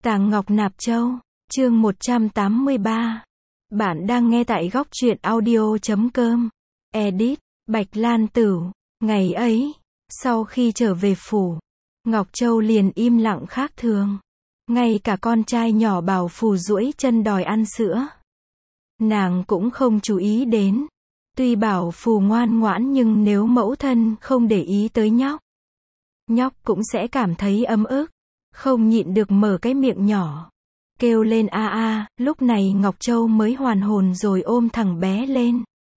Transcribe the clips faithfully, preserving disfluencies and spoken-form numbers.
Tàng Ngọc Nạp Châu, chương một trăm tám mươi ba. Bạn đang nghe tại góc truyện audio chấm com. Edit, Bạch Lan Tửu. Ngày ấy, sau khi trở về phủ, Ngọc Châu liền im lặng khác thường. Ngay cả con trai nhỏ Bảo Phù duỗi chân đòi ăn sữa, nàng cũng không chú ý đến. Tuy Bảo Phù ngoan ngoãn nhưng nếu mẫu thân không để ý tới nhóc, nhóc cũng sẽ cảm thấy ấm ức, không nhịn được mở cái miệng nhỏ, kêu lên a a. Lúc này Ngọc Châu mới hoàn hồn rồi ôm thằng bé lên.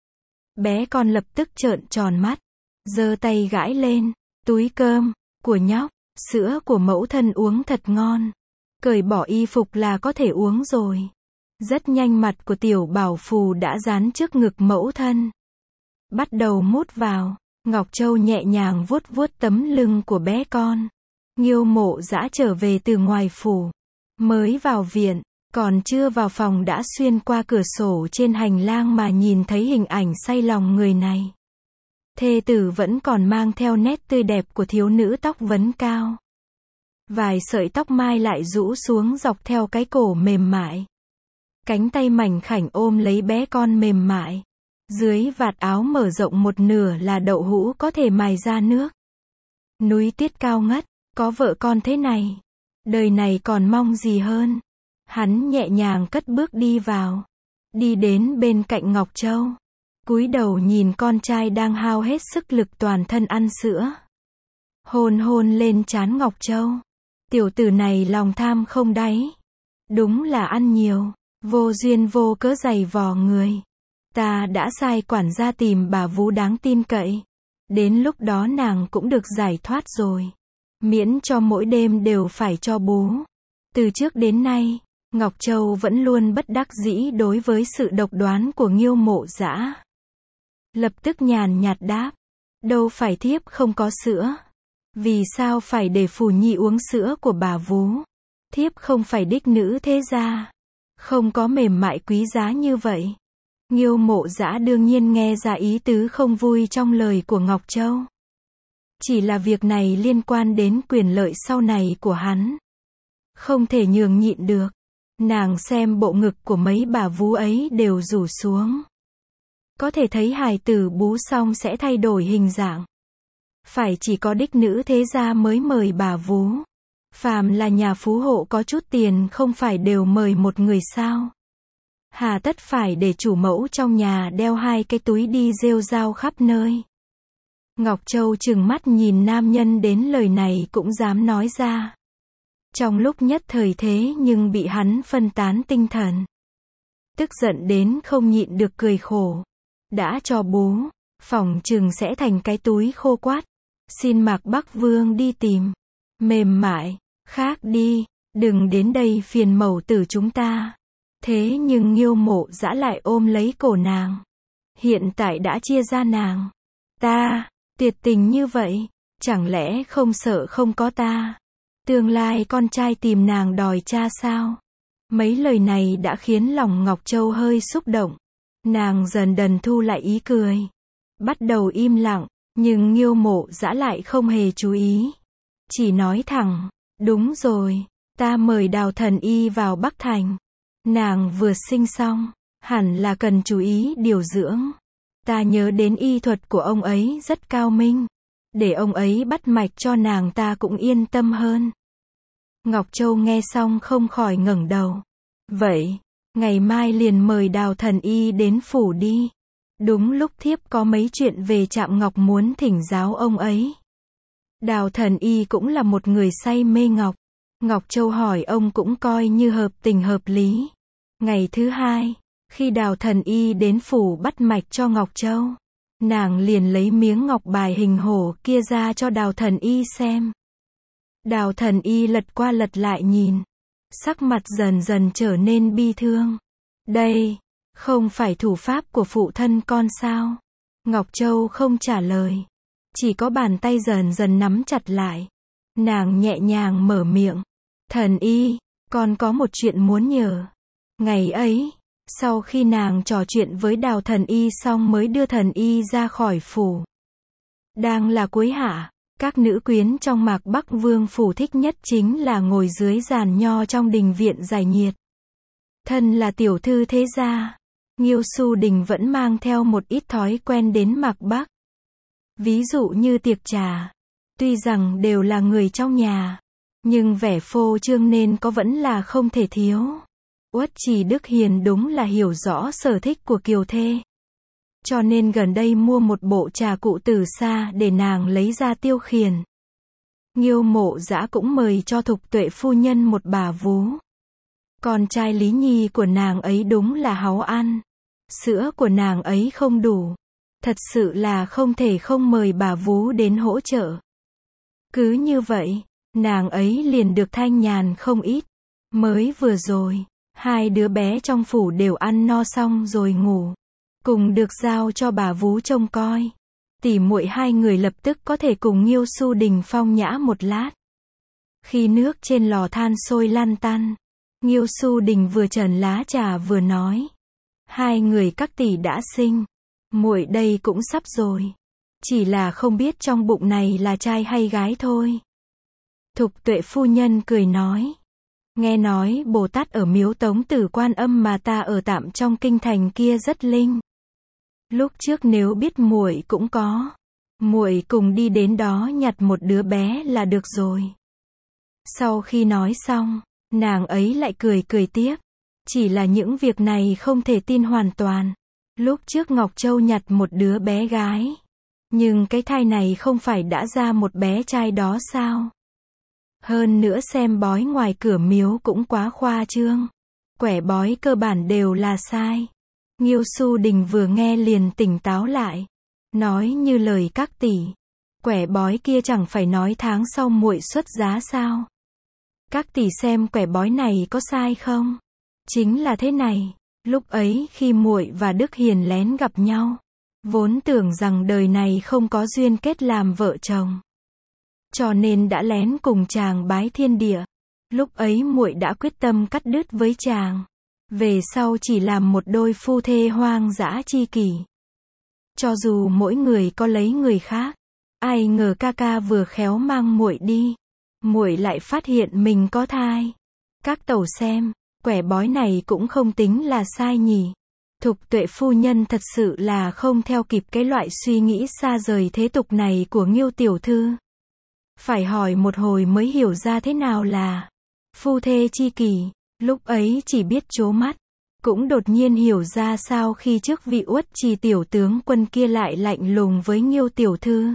Bé con lập tức trợn tròn mắt, giơ tay gãi lên, túi cơm của nhóc, sữa của mẫu thân uống thật ngon. Cởi bỏ y phục là có thể uống rồi. Rất nhanh mặt của tiểu Bảo Phù đã dán trước ngực mẫu thân, bắt đầu mút vào. Ngọc Châu nhẹ nhàng vuốt vuốt tấm lưng của bé con. Nghiêu Mộ Dã trở về từ ngoài phủ, mới vào viện, còn chưa vào phòng đã xuyên qua cửa sổ trên hành lang mà nhìn thấy hình ảnh say lòng người này. Thê tử vẫn còn mang theo nét tươi đẹp của thiếu nữ tóc vấn cao. Vài sợi tóc mai lại rũ xuống dọc theo cái cổ mềm mại. Cánh tay mảnh khảnh ôm lấy bé con mềm mại. Dưới vạt áo mở rộng một nửa là đậu hũ có thể mài ra nước. Núi Tiết cao ngất, có vợ con thế này, đời này còn mong gì hơn. Hắn nhẹ nhàng cất bước đi vào, đi đến bên cạnh Ngọc Châu, cúi đầu nhìn con trai đang hao hết sức lực toàn thân ăn sữa. Hôn hôn lên trán Ngọc Châu. Tiểu tử này lòng tham không đáy, đúng là ăn nhiều, vô duyên vô cớ giày vò người. Ta đã sai quản gia tìm bà vú đáng tin cậy, đến lúc đó nàng cũng được giải thoát rồi, miễn cho mỗi đêm đều phải cho bú. Từ trước đến nay, Ngọc Châu vẫn luôn bất đắc dĩ đối với sự độc đoán của Nghiêu Mộ Dã. Lập tức nhàn nhạt đáp, đâu phải thiếp không có sữa. Vì sao phải để Phù Nhi uống sữa của bà vú? Thiếp không phải đích nữ thế gia, không có mềm mại quý giá như vậy. Nghiêu Mộ Dã đương nhiên nghe ra ý tứ không vui trong lời của Ngọc Châu. Chỉ là việc này liên quan đến quyền lợi sau này của hắn, không thể nhường nhịn được. Nàng xem bộ ngực của mấy bà vú ấy đều rủ xuống, có thể thấy hài tử bú xong sẽ thay đổi hình dạng. Phải chỉ có đích nữ thế gia mới mời bà vú. Phàm là nhà phú hộ có chút tiền không phải đều mời một người sao? Hà tất phải để chủ mẫu trong nhà đeo hai cái túi đi rêu rao khắp nơi. Ngọc Châu trừng mắt nhìn nam nhân đến lời này cũng dám nói ra. Trong lúc nhất thời thế nhưng bị hắn phân tán tinh thần. Tức giận đến không nhịn được cười khổ. Đã cho bú, phỏng chừng sẽ thành cái túi khô quát. Xin Mạc Bắc Vương đi tìm. Mềm mại, khác đi, đừng đến đây phiền mẫu tử chúng ta. Thế nhưng Nghiêu Mộ Dã lại ôm lấy cổ nàng. Hiện tại đã chia ra nàng. Ta, tuyệt tình như vậy, chẳng lẽ không sợ không có ta? Tương lai con trai tìm nàng đòi cha sao? Mấy lời này đã khiến lòng Ngọc Châu hơi xúc động. Nàng dần dần thu lại ý cười, bắt đầu im lặng, nhưng Nghiêu Mộ Dã lại không hề chú ý. Chỉ nói thẳng, đúng rồi, ta mời Đào thần y vào Bắc Thành. Nàng vừa sinh xong, hẳn là cần chú ý điều dưỡng. Ta nhớ đến y thuật của ông ấy rất cao minh. Để ông ấy bắt mạch cho nàng ta cũng yên tâm hơn. Ngọc Châu nghe xong không khỏi ngẩng đầu. Vậy, ngày mai liền mời Đào thần y đến phủ đi. Đúng lúc thiếp có mấy chuyện về Trạm Ngọc muốn thỉnh giáo ông ấy. Đào thần y cũng là một người say mê ngọc. Ngọc Châu hỏi ông cũng coi như hợp tình hợp lý. Ngày thứ hai, khi Đào thần y đến phủ bắt mạch cho Ngọc Châu, nàng liền lấy miếng ngọc bài hình hổ kia ra cho Đào thần y xem. Đào thần y lật qua lật lại nhìn, sắc mặt dần dần trở nên bi thương. Đây, không phải thủ pháp của phụ thân con sao? Ngọc Châu không trả lời, chỉ có bàn tay dần dần nắm chặt lại. Nàng nhẹ nhàng mở miệng. Thần y, con có một chuyện muốn nhờ. Ngày ấy, sau khi nàng trò chuyện với Đào thần y xong mới đưa thần y ra khỏi phủ. Đang là cuối hạ, Các nữ quyến trong Mạc Bắc Vương phủ thích nhất chính là ngồi dưới giàn nho trong đình viện giải nhiệt. Thân là tiểu thư thế gia, Nghiêu Xu Đình vẫn mang theo một ít thói quen đến Mạc Bắc. Ví dụ như tiệc trà, tuy rằng đều là người trong nhà, nhưng vẻ phô trương nên có vẫn là không thể thiếu. Uất Trì Đức Hiền đúng là hiểu rõ sở thích của kiều thê. Cho nên gần đây mua một bộ trà cụ từ xa để nàng lấy ra tiêu khiển. Nghiêu Mộ Dã cũng mời cho Thục Tuệ phu nhân một bà vú. Con trai Lý Nhi của nàng ấy đúng là háu ăn. Sữa của nàng ấy không đủ. Thật sự là không thể không mời bà vú đến hỗ trợ. Cứ như vậy, nàng ấy liền được thanh nhàn không ít. Mới vừa rồi, hai đứa bé trong phủ đều ăn no xong rồi ngủ. Cùng được giao cho bà vú trông coi. Tỉ muội hai người lập tức có thể cùng Nghiêu Xu Đình phong nhã một lát. Khi nước trên lò than sôi lăn tăn, Nghiêu Xu Đình vừa trần lá trà vừa nói. Hai người các tỷ đã sinh. Muội đây cũng sắp rồi. Chỉ là không biết trong bụng này là trai hay gái thôi. Thục Tuệ phu nhân cười nói. Nghe nói Bồ Tát ở miếu Tống Tử Quan Âm mà ta ở tạm trong kinh thành kia rất linh. Lúc trước nếu biết muội cũng có, muội cùng đi đến đó nhặt một đứa bé là được rồi. Sau khi nói xong, nàng ấy lại cười cười tiếp. Chỉ là những việc này không thể tin hoàn toàn. Lúc trước Ngọc Châu nhặt một đứa bé gái. Nhưng cái thai này không phải đã ra một bé trai đó sao? Hơn nữa xem bói ngoài cửa miếu cũng quá khoa trương. Quẻ bói cơ bản đều là sai. Nghiêu Xu Đình vừa nghe liền tỉnh táo lại. Nói như lời các tỷ. Quẻ bói kia chẳng phải nói tháng sau muội xuất giá sao? Các tỷ xem quẻ bói này có sai không? Chính là thế này. Lúc ấy khi muội và Đức Hiền lén gặp nhau, vốn tưởng rằng đời này không có duyên kết làm vợ chồng. Cho nên đã lén cùng chàng bái thiên địa. Lúc ấy muội đã quyết tâm cắt đứt với chàng. Về sau chỉ làm một đôi phu thê hoang dã chi kỷ. Cho dù mỗi người có lấy người khác, ai ngờ ca ca vừa khéo mang muội đi, muội lại phát hiện mình có thai. Các tẩu xem, quẻ bói này cũng không tính là sai nhỉ. Thục Tuệ phu nhân thật sự là không theo kịp cái loại suy nghĩ xa rời thế tục này của Nghiêu tiểu thư. Phải hỏi một hồi mới hiểu ra thế nào là phu thê chi kỷ. Lúc ấy chỉ biết trố mắt, cũng đột nhiên hiểu ra sao khi trước vị Uất Trì tiểu tướng quân kia lại lạnh lùng với Nghiêu tiểu thư.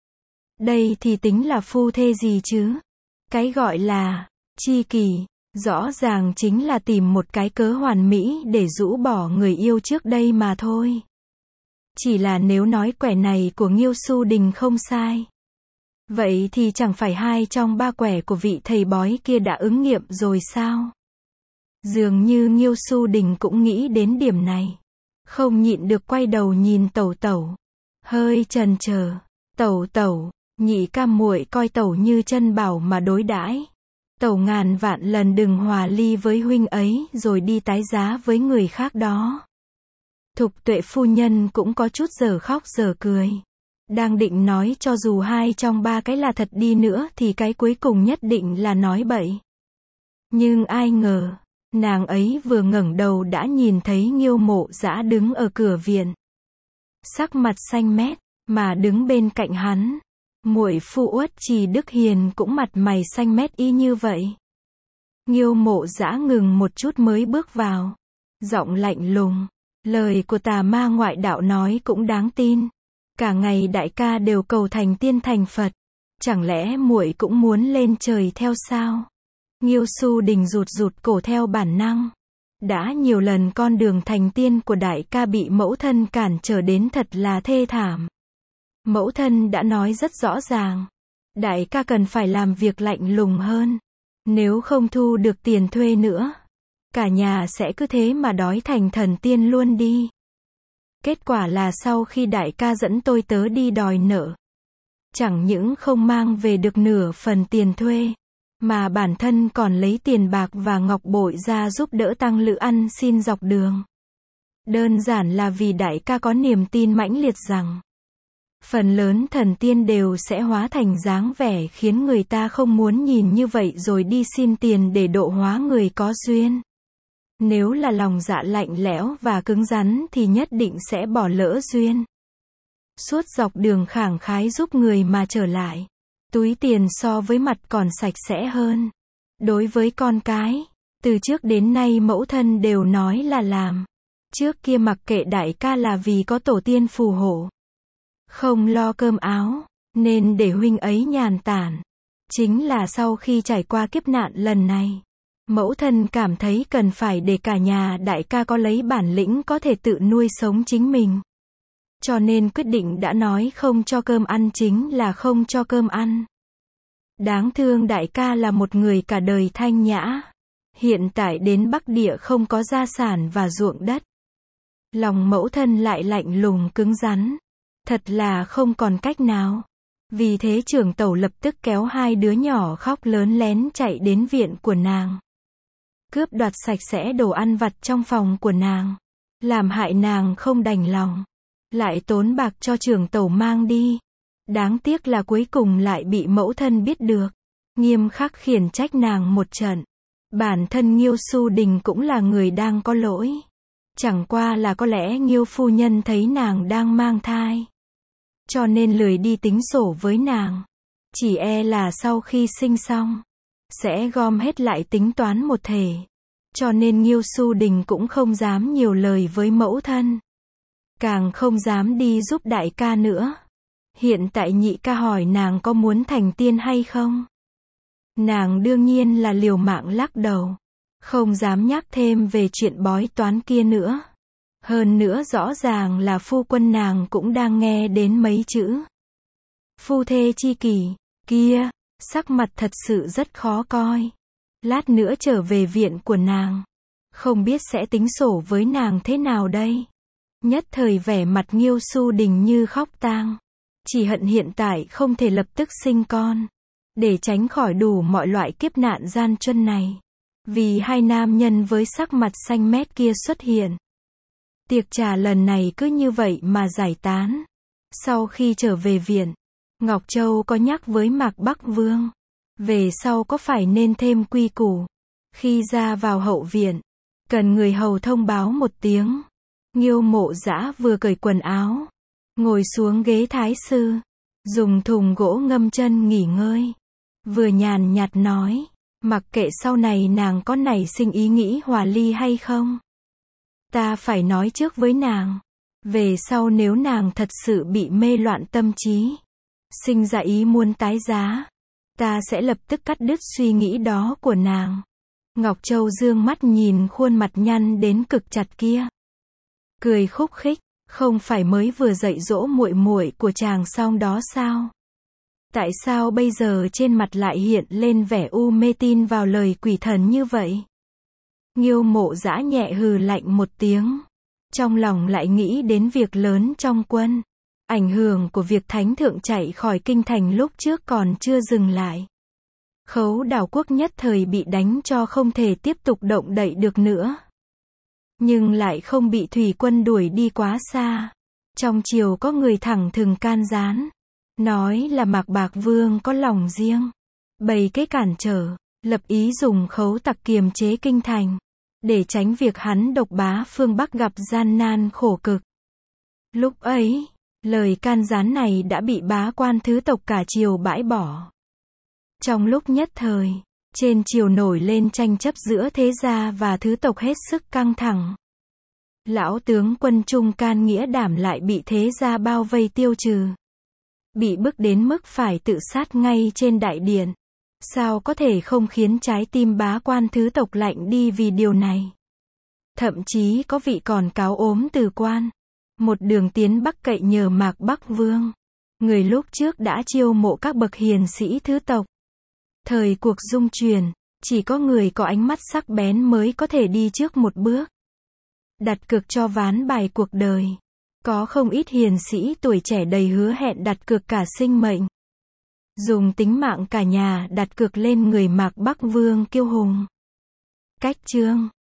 Đây thì tính là phu thê gì chứ? Cái gọi là chi kỷ, rõ ràng chính là tìm một cái cớ hoàn mỹ để rũ bỏ người yêu trước đây mà thôi. Chỉ là nếu nói quẻ này của Nghiêu Xu Đình không sai, vậy thì chẳng phải hai trong ba quẻ của vị thầy bói kia đã ứng nghiệm rồi sao? Dường như Nghiêu Xu Đình cũng nghĩ đến điểm này. Không nhịn được quay đầu nhìn tẩu tẩu. Hơi chần chờ. Tẩu tẩu, nhị ca muội coi tẩu như chân bảo mà đối đãi. Tẩu ngàn vạn lần đừng hòa ly với huynh ấy rồi đi tái giá với người khác đó. Thục Tuệ phu nhân cũng có chút giờ khóc giờ cười. Đang định nói cho dù hai trong ba cái là thật đi nữa thì cái cuối cùng nhất định là nói bậy. Nhưng ai ngờ, nàng ấy vừa ngẩng đầu đã nhìn thấy Nghiêu Mộ Dã đứng ở cửa viện. Sắc mặt xanh mét, mà đứng bên cạnh hắn. Muội phu Uất Trì Đức Hiền cũng mặt mày xanh mét y như vậy. Nghiêu Mộ Dã ngừng một chút mới bước vào. Giọng lạnh lùng. Lời của tà ma ngoại đạo nói cũng đáng tin. Cả ngày đại ca đều cầu thành tiên thành Phật. Chẳng lẽ muội cũng muốn lên trời theo sao? Nghiêu Xu Đình rụt rụt cổ theo bản năng. Đã nhiều lần con đường thành tiên của đại ca bị mẫu thân cản trở đến thật là thê thảm. Mẫu thân đã nói rất rõ ràng. Đại ca cần phải làm việc lạnh lùng hơn. Nếu không thu được tiền thuê nữa, cả nhà sẽ cứ thế mà đói thành thần tiên luôn đi. Kết quả là sau khi đại ca dẫn tôi tớ đi đòi nợ, chẳng những không mang về được nửa phần tiền thuê, mà bản thân còn lấy tiền bạc và ngọc bội ra giúp đỡ tăng lữ ăn xin dọc đường. Đơn giản là vì đại ca có niềm tin mãnh liệt rằng Phần lớn thần tiên đều sẽ hóa thành dáng vẻ khiến người ta không muốn nhìn như vậy rồi đi xin tiền để độ hóa người có duyên. Nếu là lòng dạ lạnh lẽo và cứng rắn thì nhất định sẽ bỏ lỡ duyên. Suốt dọc đường khẳng khái giúp người mà trở lại. Túi tiền so với mặt còn sạch sẽ hơn. Đối với con cái, từ trước đến nay mẫu thân đều nói là làm. Trước kia mặc kệ đại ca là vì có tổ tiên phù hộ. Không lo cơm áo, nên để huynh ấy nhàn tản. Chính là sau khi trải qua kiếp nạn lần này, mẫu thân cảm thấy cần phải để cả nhà đại ca có lấy bản lĩnh có thể tự nuôi sống chính mình. Cho nên quyết định đã nói không cho cơm ăn chính là không cho cơm ăn. Đáng thương đại ca là một người cả đời thanh nhã. Hiện tại đến Bắc Địa không có gia sản và ruộng đất. Lòng mẫu thân lại lạnh lùng cứng rắn. Thật là không còn cách nào. Vì thế trưởng tẩu lập tức kéo hai đứa nhỏ khóc lớn lén chạy đến viện của nàng. Cướp đoạt sạch sẽ đồ ăn vặt trong phòng của nàng. Làm hại nàng không đành lòng. Lại tốn bạc cho trưởng tẩu mang đi. Đáng tiếc là cuối cùng lại bị mẫu thân biết được. Nghiêm khắc khiển trách nàng một trận. Bản thân Nghiêu Xu Đình cũng là người đang có lỗi. Chẳng qua là có lẽ Nghiêu phu nhân thấy nàng đang mang thai. Cho nên lười đi tính sổ với nàng. Chỉ e là sau khi sinh xong, sẽ gom hết lại tính toán một thể. Cho nên Nghiêu Xu Đình cũng không dám nhiều lời với mẫu thân. Càng không dám đi giúp đại ca nữa. Hiện tại nhị ca hỏi nàng có muốn thành tiên hay không? Nàng đương nhiên là liều mạng lắc đầu. Không dám nhắc thêm về chuyện bói toán kia nữa. Hơn nữa rõ ràng là phu quân nàng cũng đang nghe đến mấy chữ. Phu thê chi kỷ, kia, sắc mặt thật sự rất khó coi. Lát nữa trở về viện của nàng. Không biết sẽ tính sổ với nàng thế nào đây. Nhất thời vẻ mặt Nghiêu Xu Đình như khóc tang. Chỉ hận hiện tại không thể lập tức sinh con. Để tránh khỏi đủ mọi loại kiếp nạn gian truân này. Vì hai nam nhân với sắc mặt xanh mét kia xuất hiện. Tiệc trà lần này cứ như vậy mà giải tán. Sau khi trở về viện, Ngọc Châu có nhắc với Mạc Bắc Vương. Về sau có phải nên thêm quy củ. Khi ra vào hậu viện, cần người hầu thông báo một tiếng. Nghiêu Mộ Dã vừa cởi quần áo, ngồi xuống ghế thái sư, dùng thùng gỗ ngâm chân nghỉ ngơi. Vừa nhàn nhạt nói, mặc kệ sau này nàng có nảy sinh ý nghĩ hòa ly hay không. Ta phải nói trước với nàng. Về sau nếu nàng thật sự bị mê loạn tâm trí, sinh ra ý muốn tái giá, ta sẽ lập tức cắt đứt suy nghĩ đó của nàng. Ngọc Châu dương mắt nhìn khuôn mặt nhăn đến cực chặt kia. Cười khúc khích, không phải mới vừa dạy dỗ muội muội của chàng xong đó sao? Tại sao bây giờ trên mặt lại hiện lên vẻ u mê tin vào lời quỷ thần như vậy? Nghiêu Mộ Dã nhẹ hừ lạnh một tiếng. Trong lòng lại nghĩ đến việc lớn trong quân. Ảnh hưởng của việc thánh thượng chạy khỏi kinh thành lúc trước còn chưa dừng lại. Khấu Đảo quốc nhất thời bị đánh cho không thể tiếp tục động đậy được nữa. Nhưng lại không bị thủy quân đuổi đi quá xa. Trong triều có người thẳng thừng can gián. Nói là Mạc Bạc Vương có lòng riêng. Bày cái cản trở. Lập ý dùng khấu tặc kiềm chế kinh thành. Để tránh việc hắn độc bá phương Bắc gặp gian nan khổ cực. Lúc ấy, lời can gián này đã bị bá quan thứ tộc cả triều bãi bỏ. Trong lúc nhất thời, trên triều nổi lên tranh chấp giữa thế gia và thứ tộc hết sức căng thẳng. Lão tướng quân Trung can nghĩa đảm lại bị thế gia bao vây tiêu trừ. Bị bức đến mức phải tự sát ngay trên đại điện. Sao có thể không khiến trái tim bá quan thứ tộc lạnh đi vì điều này? Thậm chí có vị còn cáo ốm từ quan. Một đường tiến Bắc cậy nhờ Mạc Bắc Vương. Người lúc trước đã chiêu mộ các bậc hiền sĩ thứ tộc. Thời cuộc dung chuyển, chỉ có người có ánh mắt sắc bén mới có thể đi trước một bước. Đặt cược cho ván bài cuộc đời. Có không ít hiền sĩ tuổi trẻ đầy hứa hẹn đặt cược cả sinh mệnh. Dùng tính mạng cả nhà đặt cược lên người Mạc Bắc Vương kiêu hùng. Cách chương